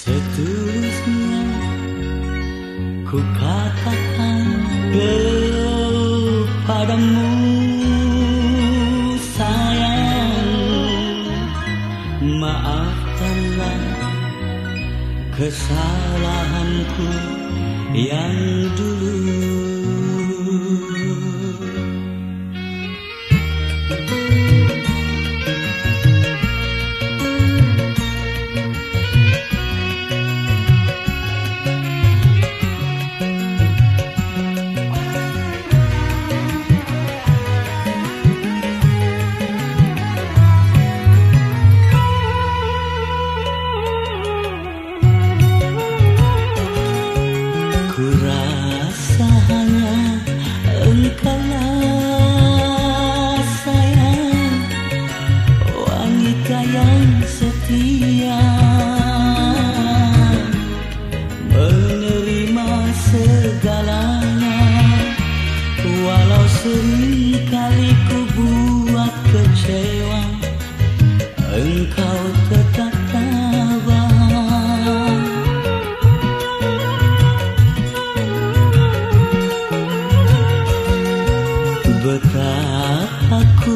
Seterusnya ku katakan kepadamu sayang, maafkanlah kesalahanku yang dulu. Kurasa hanya engkaulah sayang, wanita yang setia, menerima segalanya, walau seringkali ku buat kecewa, engkau tetap tabah. Betapa ku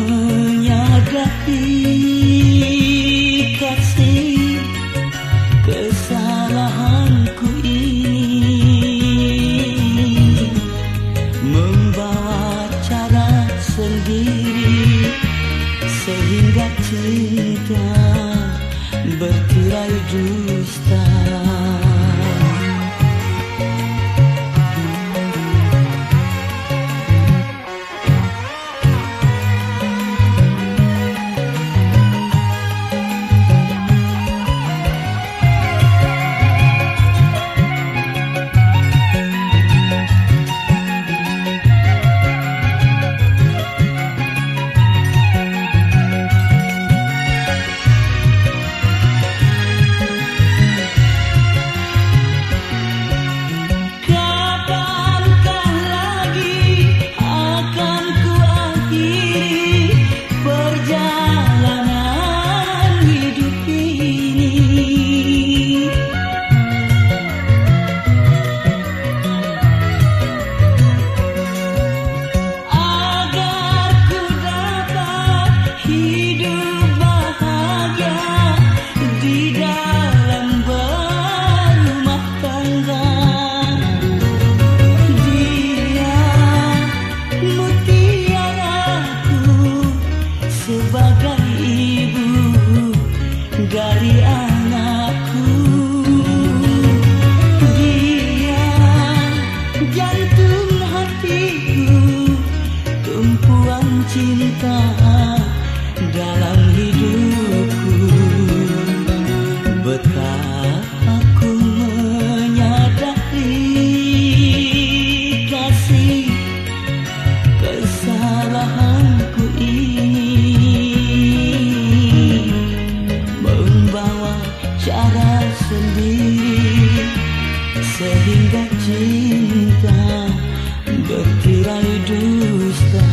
menyadari kasih kesalahanku ini, membawa cara sendiri sehingga cinta bertirai dusta. Sebagai ibu dari anakku, dia jantung hatiku, tumpuan cinta dalam hidupku. Betapa ku menyadari kasih kesalahanku ini, membawa cara sendiri sehingga cinta bertirai dusta.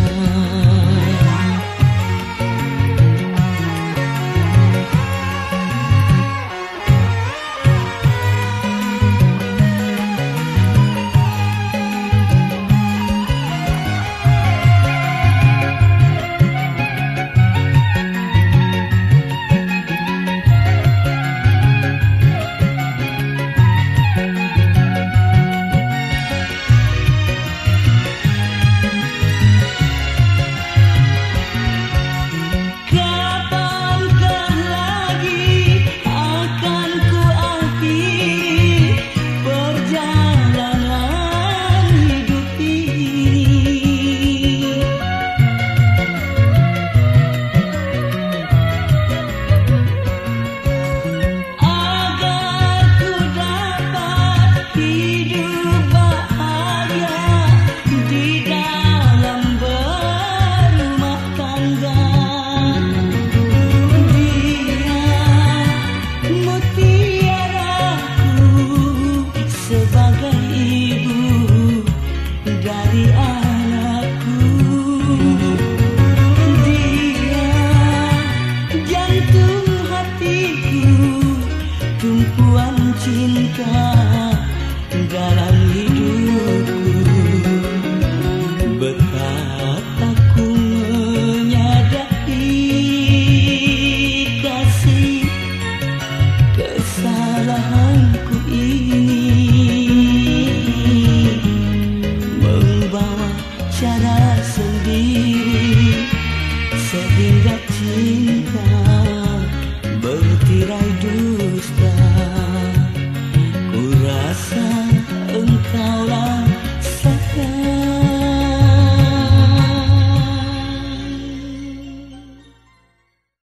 tumpuan cinta dalam hidup